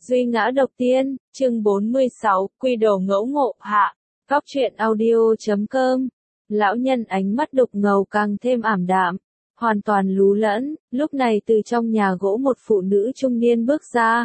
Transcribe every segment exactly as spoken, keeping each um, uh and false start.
Duy ngã độc tiên, chương bốn mươi sáu, quy đồ ngẫu ngộ, hạ. Góc truyện audio chấm com. Lão nhân ánh mắt đục ngầu càng thêm ảm đạm, hoàn toàn lú lẫn, lúc này từ trong nhà gỗ một phụ nữ trung niên bước ra.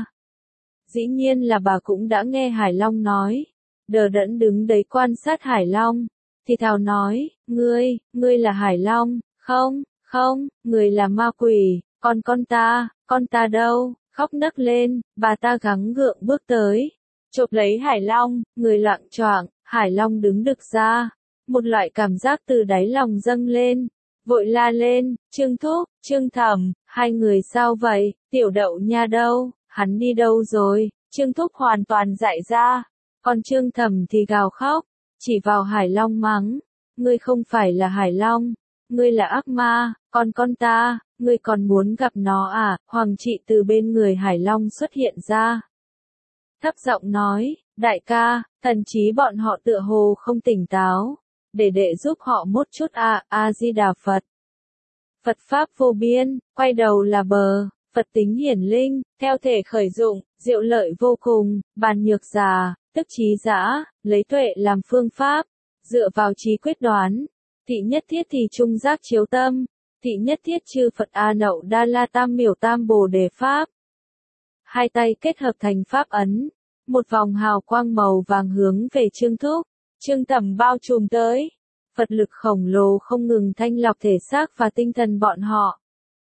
Dĩ nhiên là bà cũng đã nghe Hải Long nói, đờ đẫn đứng đấy quan sát Hải Long, thì thào nói, ngươi, ngươi là Hải Long, không, không, người là ma quỷ, còn con ta, con ta đâu? Khóc nấc lên, bà ta gắng gượng bước tới, chộp lấy Hải Long, người loạng choạng, Hải Long đứng đực ra, một loại cảm giác từ đáy lòng dâng lên, vội la lên, Trương Thúc, Trương Thẩm, hai người sao vậy, Tiểu Đậu Nha đâu, hắn đi đâu rồi, Trương Thúc hoàn toàn dại ra, còn Trương Thẩm thì gào khóc, chỉ vào Hải Long mắng, ngươi không phải là Hải Long, ngươi là ác ma, còn con ta, ngươi còn muốn gặp nó à? Hoàng trị từ bên người Hải Long xuất hiện ra. Thấp giọng nói, đại ca, thần trí bọn họ tựa hồ không tỉnh táo, để đệ giúp họ một chút à, A-di-đà Phật. Phật Pháp vô biên, quay đầu là bờ, Phật tính hiển linh, theo thể khởi dụng, diệu lợi vô cùng, bàn nhược già, tức trí dã, lấy tuệ làm phương pháp, dựa vào trí quyết đoán. Thị nhất thiết thì trung giác chiếu tâm, thị nhất thiết chư Phật A Nậu Đa La Tam Miểu Tam Bồ Đề Pháp. Hai tay kết hợp thành pháp ấn, một vòng hào quang màu vàng hướng về Trương Thúc, Trương Thẩm bao trùm tới. Phật lực khổng lồ không ngừng thanh lọc thể xác và tinh thần bọn họ.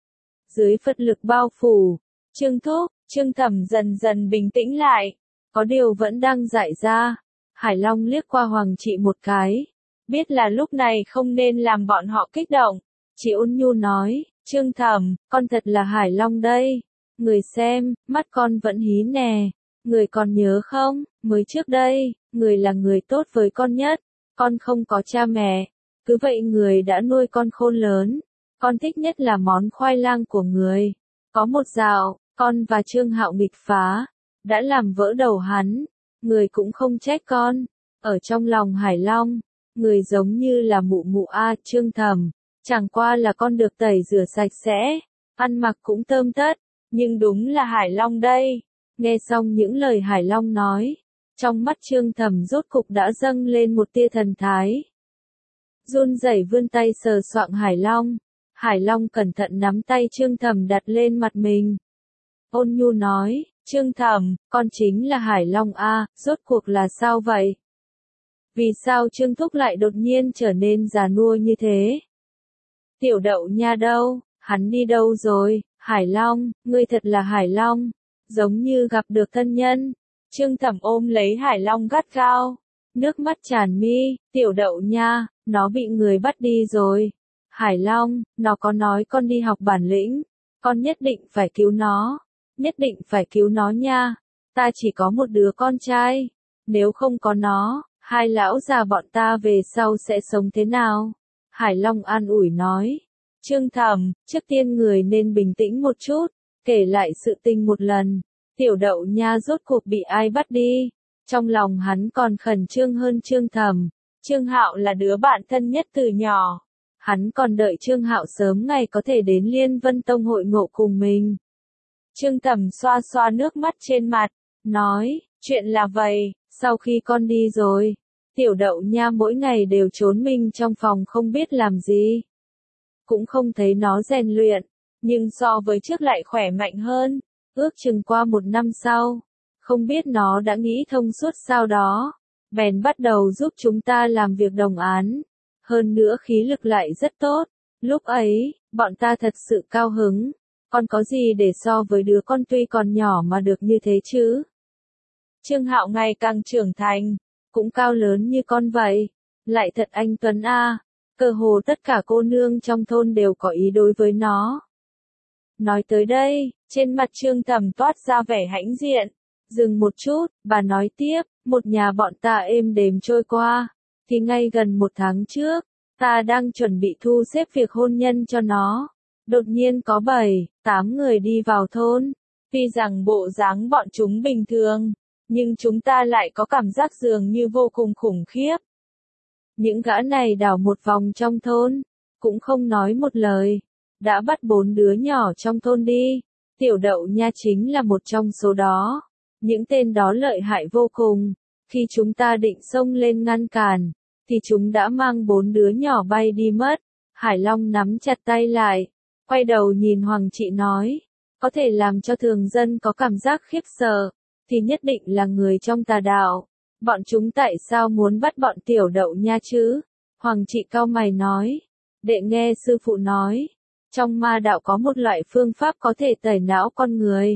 Dưới Phật lực bao phủ, Trương Thúc, Trương Thẩm dần dần bình tĩnh lại, có điều vẫn đang dại ra. Hải Long liếc qua Hoàng trị một cái, biết là lúc này không nên làm bọn họ kích động, chỉ ôn nhu nói, Trương Thẩm, con thật là Hải Long đây, người xem, mắt con vẫn hí nè, người còn nhớ không, mới trước đây, người là người tốt với con nhất, con không có cha mẹ, cứ vậy người đã nuôi con khôn lớn, con thích nhất là món khoai lang của người, có một dạo, con và Trương Hạo nghịch phá, đã làm vỡ đầu hắn, người cũng không trách con, ở trong lòng Hải Long. Người giống như là mụ mụ A Trương Thẩm, chẳng qua là con được tẩy rửa sạch sẽ, ăn mặc cũng tươm tất, nhưng đúng là Hải Long đây. Nghe xong những lời Hải Long nói, trong mắt Trương Thẩm rốt cục đã dâng lên một tia thần thái. Run rẩy vươn tay sờ soạng Hải Long, Hải Long cẩn thận nắm tay Trương Thẩm đặt lên mặt mình. Ôn nhu nói, Trương Thẩm, con chính là Hải Long A, rốt cuộc là sao vậy? Vì sao Trương Thúc lại đột nhiên trở nên già nua như thế? Tiểu Đậu Nha đâu? Hắn đi đâu rồi? Hải Long, ngươi thật là Hải Long, giống như gặp được thân nhân. Trương Thẩm ôm lấy Hải Long gắt gao, nước mắt tràn mi, Tiểu Đậu Nha, nó bị người bắt đi rồi. Hải Long, nó có nói con đi học bản lĩnh, con nhất định phải cứu nó, nhất định phải cứu nó nha. Ta chỉ có một đứa con trai, nếu không có nó, hai lão già bọn ta về sau sẽ sống thế nào? Hải Long an ủi nói. Trương Thẩm, trước tiên người nên bình tĩnh một chút, kể lại sự tình một lần. Tiểu Đậu Nha rốt cuộc bị ai bắt đi? Trong lòng hắn còn khẩn trương hơn Trương Thẩm. Trương Hạo là đứa bạn thân nhất từ nhỏ. Hắn còn đợi Trương Hạo sớm ngày có thể đến Liên Vân Tông hội ngộ cùng mình. Trương Thẩm xoa xoa nước mắt trên mặt, nói, chuyện là vậy. Sau khi con đi rồi, Tiểu Đậu Nha mỗi ngày đều trốn mình trong phòng không biết làm gì. Cũng không thấy nó rèn luyện, nhưng so với trước lại khỏe mạnh hơn. Ước chừng qua một năm sau, không biết nó đã nghĩ thông suốt sao đó, bèn bắt đầu giúp chúng ta làm việc đồng án. Hơn nữa khí lực lại rất tốt. Lúc ấy, bọn ta thật sự cao hứng. Con có gì để so với đứa con tuy còn nhỏ mà được như thế chứ? Trương Hạo ngày càng trưởng thành, cũng cao lớn như con vậy, lại thật anh tuấn a, cơ hồ tất cả cô nương trong thôn đều có ý đối với nó. Nói tới đây, trên mặt Trương Thẩm toát ra vẻ hãnh diện, dừng một chút, bà nói tiếp, một nhà bọn ta êm đềm trôi qua, thì ngay gần một tháng trước, ta đang chuẩn bị thu xếp việc hôn nhân cho nó, đột nhiên có bảy, tám người đi vào thôn, tuy rằng bộ dáng bọn chúng bình thường, nhưng chúng ta lại có cảm giác dường như vô cùng khủng khiếp. Những gã này đảo một vòng trong thôn, cũng không nói một lời, đã bắt bốn đứa nhỏ trong thôn đi. Tiểu Đậu Nha chính là một trong số đó. Những tên đó lợi hại vô cùng. Khi chúng ta định xông lên ngăn cản, thì chúng đã mang bốn đứa nhỏ bay đi mất. Hải Long nắm chặt tay lại, quay đầu nhìn Hoàng Trị nói, có thể làm cho thường dân có cảm giác khiếp sợ, thì nhất định là người trong tà đạo. Bọn chúng tại sao muốn bắt bọn tiểu đậu nha chứ? Hoàng Trị cau mày nói, đệ nghe sư phụ nói, trong ma đạo có một loại phương pháp có thể tẩy não con người,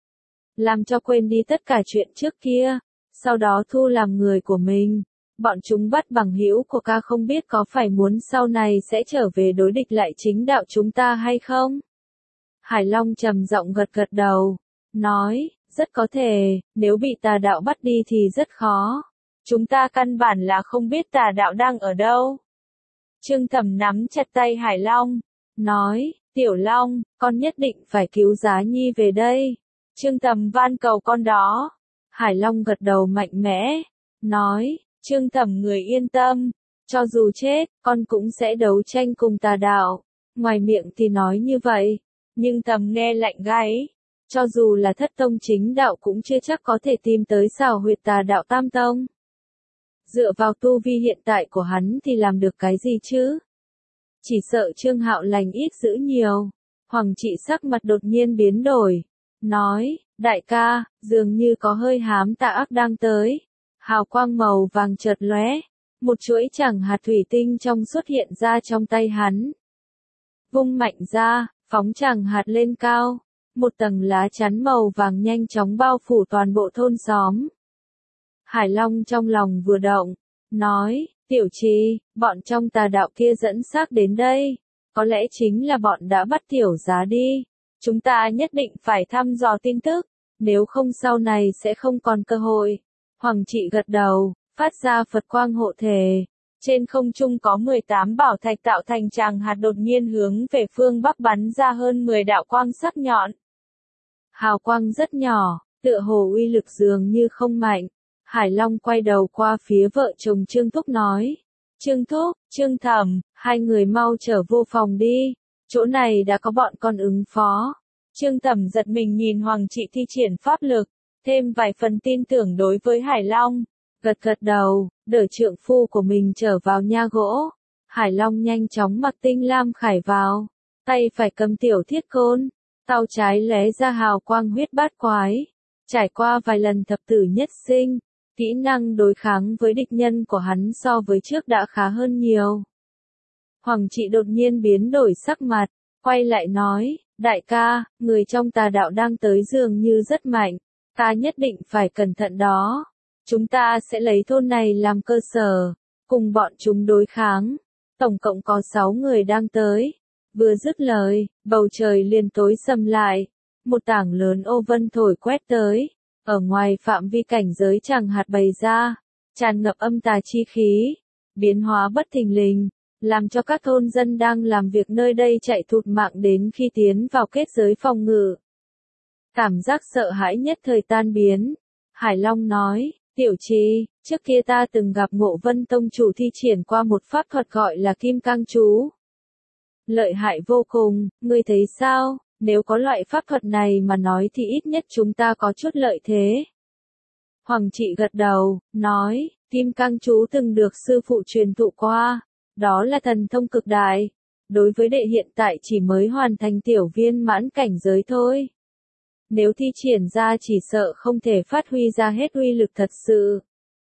làm cho quên đi tất cả chuyện trước kia, sau đó thu làm người của mình. Bọn chúng bắt bằng hữu của ca không biết có phải muốn sau này sẽ trở về đối địch lại chính đạo chúng ta hay không? Hải Long trầm giọng gật gật đầu, nói, rất có thể, nếu bị tà đạo bắt đi thì rất khó. Chúng ta căn bản là không biết tà đạo đang ở đâu. Trương Thẩm nắm chặt tay Hải Long, nói, Tiểu Long, con nhất định phải cứu Giá Nhi về đây. Trương Thẩm van cầu con đó. Hải Long gật đầu mạnh mẽ, nói, Trương Thẩm người yên tâm, cho dù chết, con cũng sẽ đấu tranh cùng tà đạo. Ngoài miệng thì nói như vậy, nhưng Thẩm nghe lạnh gáy. Cho dù là thất tông chính đạo cũng chưa chắc có thể tìm tới xào huyệt tà đạo tam tông. Dựa vào tu vi hiện tại của hắn thì làm được cái gì chứ? Chỉ sợ Trương Hạo lành ít giữ nhiều. Hoàng Trị sắc mặt đột nhiên biến đổi, nói, đại ca, dường như có hơi hám tà ác đang tới. Hào quang màu vàng chợt lóe, một chuỗi chẳng hạt thủy tinh trong xuất hiện ra trong tay hắn. Vung mạnh ra, phóng chẳng hạt lên cao, một tầng lá chắn màu vàng nhanh chóng bao phủ toàn bộ thôn xóm. Hải Long trong lòng vừa động, nói, Tiểu Trì, bọn trong tà đạo kia dẫn xác đến đây, có lẽ chính là bọn đã bắt Tiểu Giá đi. Chúng ta nhất định phải thăm dò tin tức, nếu không sau này sẽ không còn cơ hội. Hoàng Trị gật đầu, phát ra Phật quang hộ thể. Trên không trung có mười tám bảo thạch tạo thành tràng hạt đột nhiên hướng về phương Bắc bắn ra hơn mười đạo quang sắc nhọn. Hào quang rất nhỏ, tựa hồ uy lực dường như không mạnh. Hải Long quay đầu qua phía vợ chồng Trương Thúc nói, Trương Thúc, Trương Thẩm, hai người mau trở vô phòng đi, chỗ này đã có bọn con ứng phó. Trương Thẩm giật mình nhìn Hoàng Trị thi triển pháp lực, thêm vài phần tin tưởng đối với Hải Long, gật gật đầu, đỡ trượng phu của mình trở vào nha gỗ. Hải Long nhanh chóng mặc tinh lam khải vào, tay phải cầm tiểu thiết côn, tay trái lóe ra hào quang huyết bát quái. Trải qua vài lần thập tử nhất sinh, kỹ năng đối kháng với địch nhân của hắn so với trước đã khá hơn nhiều. Hoàng Trị đột nhiên biến đổi sắc mặt, quay lại nói, đại ca, người trong tà đạo đang tới dường như rất mạnh, ta nhất định phải cẩn thận đó. Chúng ta sẽ lấy thôn này làm cơ sở, cùng bọn chúng đối kháng. Tổng cộng có sáu người đang tới. Vừa dứt lời, bầu trời liền tối sầm lại. Một tảng lớn ô vân thổi quét tới. Ở ngoài phạm vi cảnh giới tràng hạt bày ra, tràn ngập âm tà chi khí, biến hóa bất thình lình, làm cho các thôn dân đang làm việc nơi đây chạy thụt mạng đến khi tiến vào kết giới phòng ngự. Cảm giác sợ hãi nhất thời tan biến. Hải Long nói, Tiểu Trì, trước kia ta từng gặp Ngộ Vân Tông chủ thi triển qua một pháp thuật gọi là Kim Cang Chú. Lợi hại vô cùng, ngươi thấy sao? Nếu có loại pháp thuật này mà nói thì ít nhất chúng ta có chút lợi thế. Hoàng Trị gật đầu, nói, Kim Cang Chú từng được sư phụ truyền thụ qua, đó là thần thông cực đại. Đối với đệ hiện tại chỉ mới hoàn thành tiểu viên mãn cảnh giới thôi. Nếu thi triển ra chỉ sợ không thể phát huy ra hết uy lực thật sự.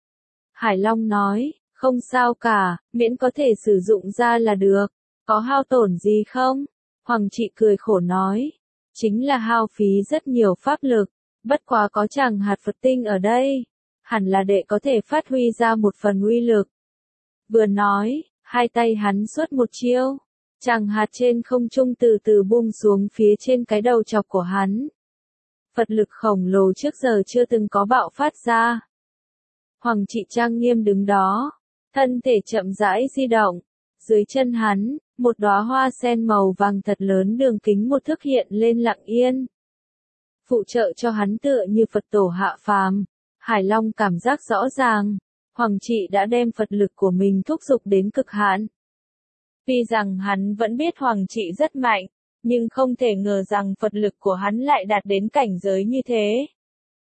Hải Long nói, không sao cả, miễn có thể sử dụng ra là được, có hao tổn gì không? Hoàng Trị cười khổ nói, chính là hao phí rất nhiều pháp lực, bất quá có chàng hạt Phật tinh ở đây, hẳn là đệ có thể phát huy ra một phần uy lực. Vừa nói, hai tay hắn xuất một chiêu, chàng hạt trên không trung từ từ buông xuống phía trên cái đầu chọc của hắn. Phật lực khổng lồ trước giờ chưa từng có bạo phát ra. Hoàng Trị trang nghiêm đứng đó, thân thể chậm rãi di động, dưới chân hắn, một đóa hoa sen màu vàng thật lớn đường kính một thước hiện lên lặng yên. Phụ trợ cho hắn tựa như Phật tổ hạ phàm. Hải Long cảm giác rõ ràng, Hoàng Trị đã đem Phật lực của mình thúc giục đến cực hạn. Tuy rằng hắn vẫn biết Hoàng Trị rất mạnh, nhưng không thể ngờ rằng Phật lực của hắn lại đạt đến cảnh giới như thế.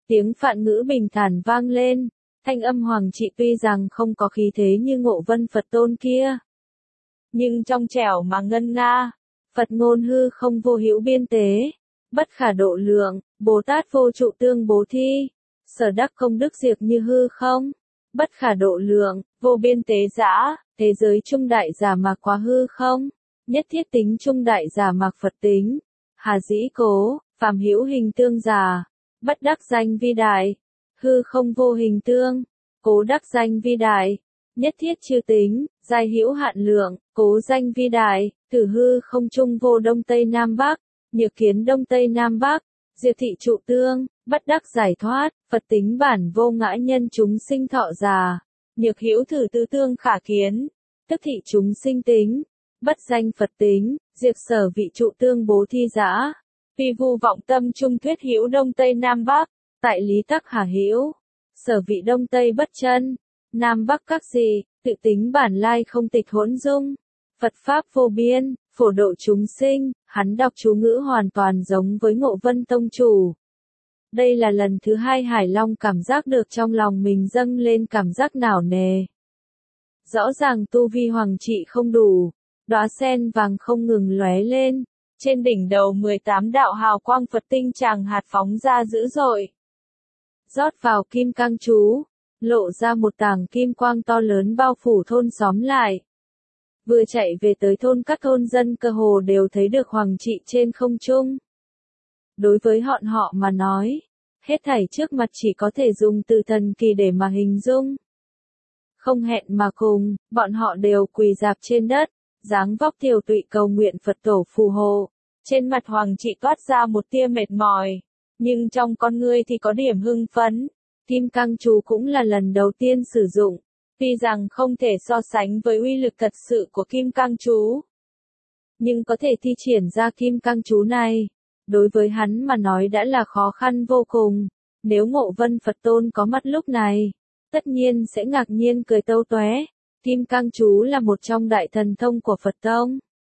Tiếng Phạn ngữ bình thản vang lên, thanh âm Hoàng Trị tuy rằng không có khí thế như Ngộ Vân Phật Tôn kia, nhưng trong trẻo mà ngân nga, Phật ngôn hư không vô hữu biên tế, bất khả độ lượng, Bồ Tát vô trụ tương bố thi, sở đắc không đức diệt như hư không, bất khả độ lượng, vô biên tế giã, thế giới trung đại giả mạc quá hư không, nhất thiết tính trung đại giả mạc Phật tính, hà dĩ cố, phàm hữu hình tương giả, bất đắc danh vi đại, hư không vô hình tương, cố đắc danh vi đại, nhất thiết chư tính, giai hữu hạn lượng, cố danh vi đại, tử hư không trung vô đông tây nam bắc, nhược kiến đông tây nam bắc, diệt thị trụ tương, bất đắc giải thoát, Phật tính bản vô ngã nhân chúng sinh thọ già, nhược hữu thử tư tương khả kiến, tức thị chúng sinh tính, bất danh Phật tính, diệt sở vị trụ tương bố thi giã, vi vu vọng tâm trung thuyết hữu đông tây nam bắc, tại lý tắc hà hữu, sở vị đông tây bất chân, nam bắc các gì, tự tính bản lai không tịch hỗn dung, Phật pháp vô biên, phổ độ chúng sinh, hắn đọc chú ngữ hoàn toàn giống với Ngộ Vân Tông chủ. Đây là lần thứ hai Hải Long cảm giác được trong lòng mình dâng lên cảm giác nảo nề. Rõ ràng tu vi Hoàng Trị không đủ, đóa sen vàng không ngừng lóe lên, trên đỉnh đầu mười tám đạo hào quang Phật tinh tràng hạt phóng ra dữ dội. Rót vào kim cang chú, lộ ra một tảng kim quang to lớn bao phủ thôn xóm lại. Vừa chạy về tới thôn, các thôn dân cơ hồ đều thấy được Hoàng Trị trên không trung. Đối với họ họ mà nói, hết thảy trước mặt chỉ có thể dùng từ thần kỳ để mà hình dung. Không hẹn mà cùng, bọn họ đều quỳ rạp trên đất, dáng vóc tiều tụy cầu nguyện Phật tổ phù hộ. Trên mặt Hoàng Trị toát ra một tia mệt mỏi, nhưng trong con ngươi thì có điểm hưng phấn. Kim cang chú cũng là lần đầu tiên sử dụng, tuy rằng không thể so sánh với uy lực thật sự của kim cang chú, nhưng có thể thi triển ra kim cang chú này, đối với hắn mà nói đã là khó khăn vô cùng. Nếu Ngộ Vân Phật Tôn có mặt lúc này, tất nhiên sẽ ngạc nhiên cười tâu tóe. Kim cang chú là một trong đại thần thông của Phật Tông.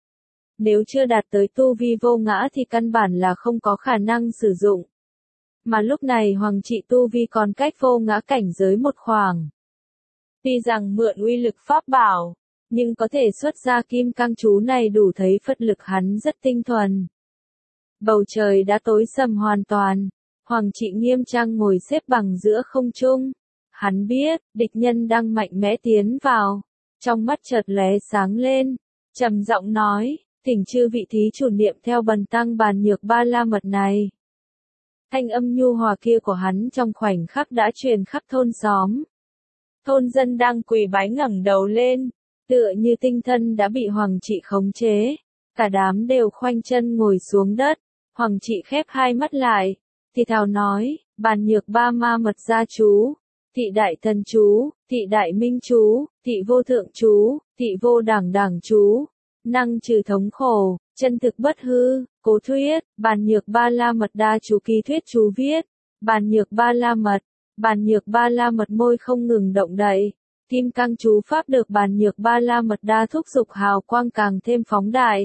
Nếu chưa đạt tới tu vi vô ngã thì căn bản là không có khả năng sử dụng. Mà lúc này Hoàng Trị tu vi còn cách vô ngã cảnh giới một khoảng. Tuy rằng mượn uy lực pháp bảo, nhưng có thể xuất ra kim cang chú này đủ thấy Phật lực hắn rất tinh thuần. Bầu trời đã tối sầm hoàn toàn, Hoàng Trị nghiêm trang ngồi xếp bằng giữa không trung. Hắn biết, địch nhân đang mạnh mẽ tiến vào, trong mắt chợt lóe sáng lên, trầm giọng nói, thỉnh chư vị thí chủ niệm theo bần tăng bàn nhược ba la mật này. Thanh âm nhu hòa kia của hắn trong khoảnh khắc đã truyền khắp thôn xóm. Thôn dân đang quỳ bái ngẩng đầu lên, tựa như tinh thần đã bị Hoàng Trị khống chế. Cả đám đều khoanh chân ngồi xuống đất, Hoàng Trị khép hai mắt lại, thì thào nói, bàn nhược ba ma mật gia chú, thị đại thần chú, thị đại minh chú, thị vô thượng chú, thị vô đẳng đẳng chú, năng trừ thống khổ, chân thực bất hư, cố thuyết, bàn nhược ba la mật đa chú ký thuyết chú viết, bàn nhược ba la mật, bàn nhược ba la mật môi không ngừng động đậy, kim cang chú pháp được bàn nhược ba la mật đa thúc dục hào quang càng thêm phóng đại.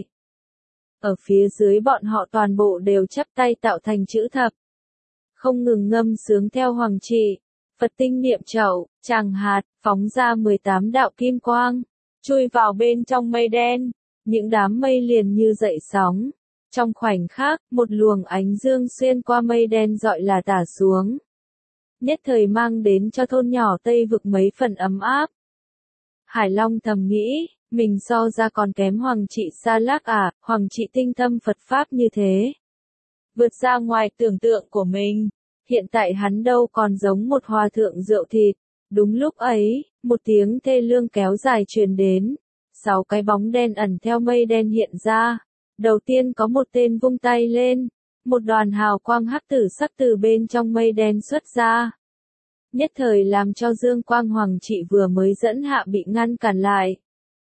Ở phía dưới bọn họ toàn bộ đều chắp tay tạo thành chữ thập, không ngừng ngâm sướng theo Hoàng Trị. Phật tinh niệm chậu, tràng hạt, phóng ra mười tám đạo kim quang, chui vào bên trong mây đen, những đám mây liền như dậy sóng. Trong khoảnh khắc, một luồng ánh dương xuyên qua mây đen dọi là tả xuống. Nhất thời mang đến cho thôn nhỏ Tây Vực mấy phần ấm áp. Hải Long thầm nghĩ, mình so ra còn kém Hoàng Trị xa lác à, Hoàng Trị tinh tâm Phật Pháp như thế. Vượt ra ngoài tưởng tượng của mình. Hiện tại hắn đâu còn giống một hòa thượng rượu thịt. Đúng lúc ấy, một tiếng thê lương kéo dài truyền đến. Sáu cái bóng đen ẩn theo mây đen hiện ra. Đầu tiên có một tên vung tay lên. Một đoàn hào quang hắc tử sắc từ bên trong mây đen xuất ra. Nhất thời làm cho dương quang Hoàng Trị vừa mới dẫn hạ bị ngăn cản lại.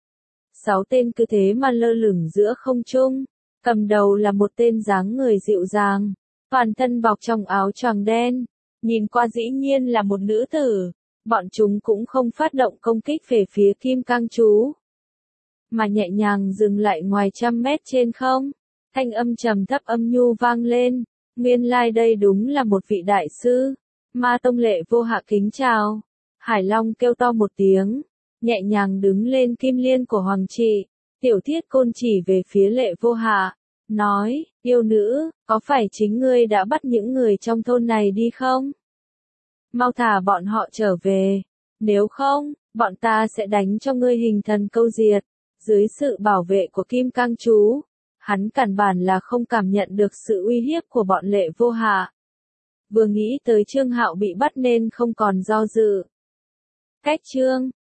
Sáu tên cứ thế mà lơ lửng giữa không trung. Cầm đầu là một tên dáng người dịu dàng. Toàn thân bọc trong áo choàng đen, nhìn qua dĩ nhiên là một nữ tử. Bọn chúng cũng không phát động công kích về phía kim cang chú, mà nhẹ nhàng dừng lại ngoài trăm mét trên không. Thanh âm trầm thấp âm nhu vang lên, nguyên lai like đây đúng là một vị đại sư. Ma tông Lệ Vô Hạ kính chào. Hải Long kêu to một tiếng, nhẹ nhàng đứng lên kim liên của hoàng trị. Tiểu Thiết Côn chỉ về phía Lệ Vô Hạ, nói, yêu nữ, có phải chính ngươi đã bắt những người trong thôn này đi không? Mau thả bọn họ trở về, nếu không, bọn ta sẽ đánh cho ngươi hình thần câu diệt. Dưới sự bảo vệ của Kim Cang Chú, hắn căn bản là không cảm nhận được sự uy hiếp của bọn Lệ Vô Hạ. Vừa nghĩ tới Trương Hạo bị bắt nên không còn do dự. Cách Trương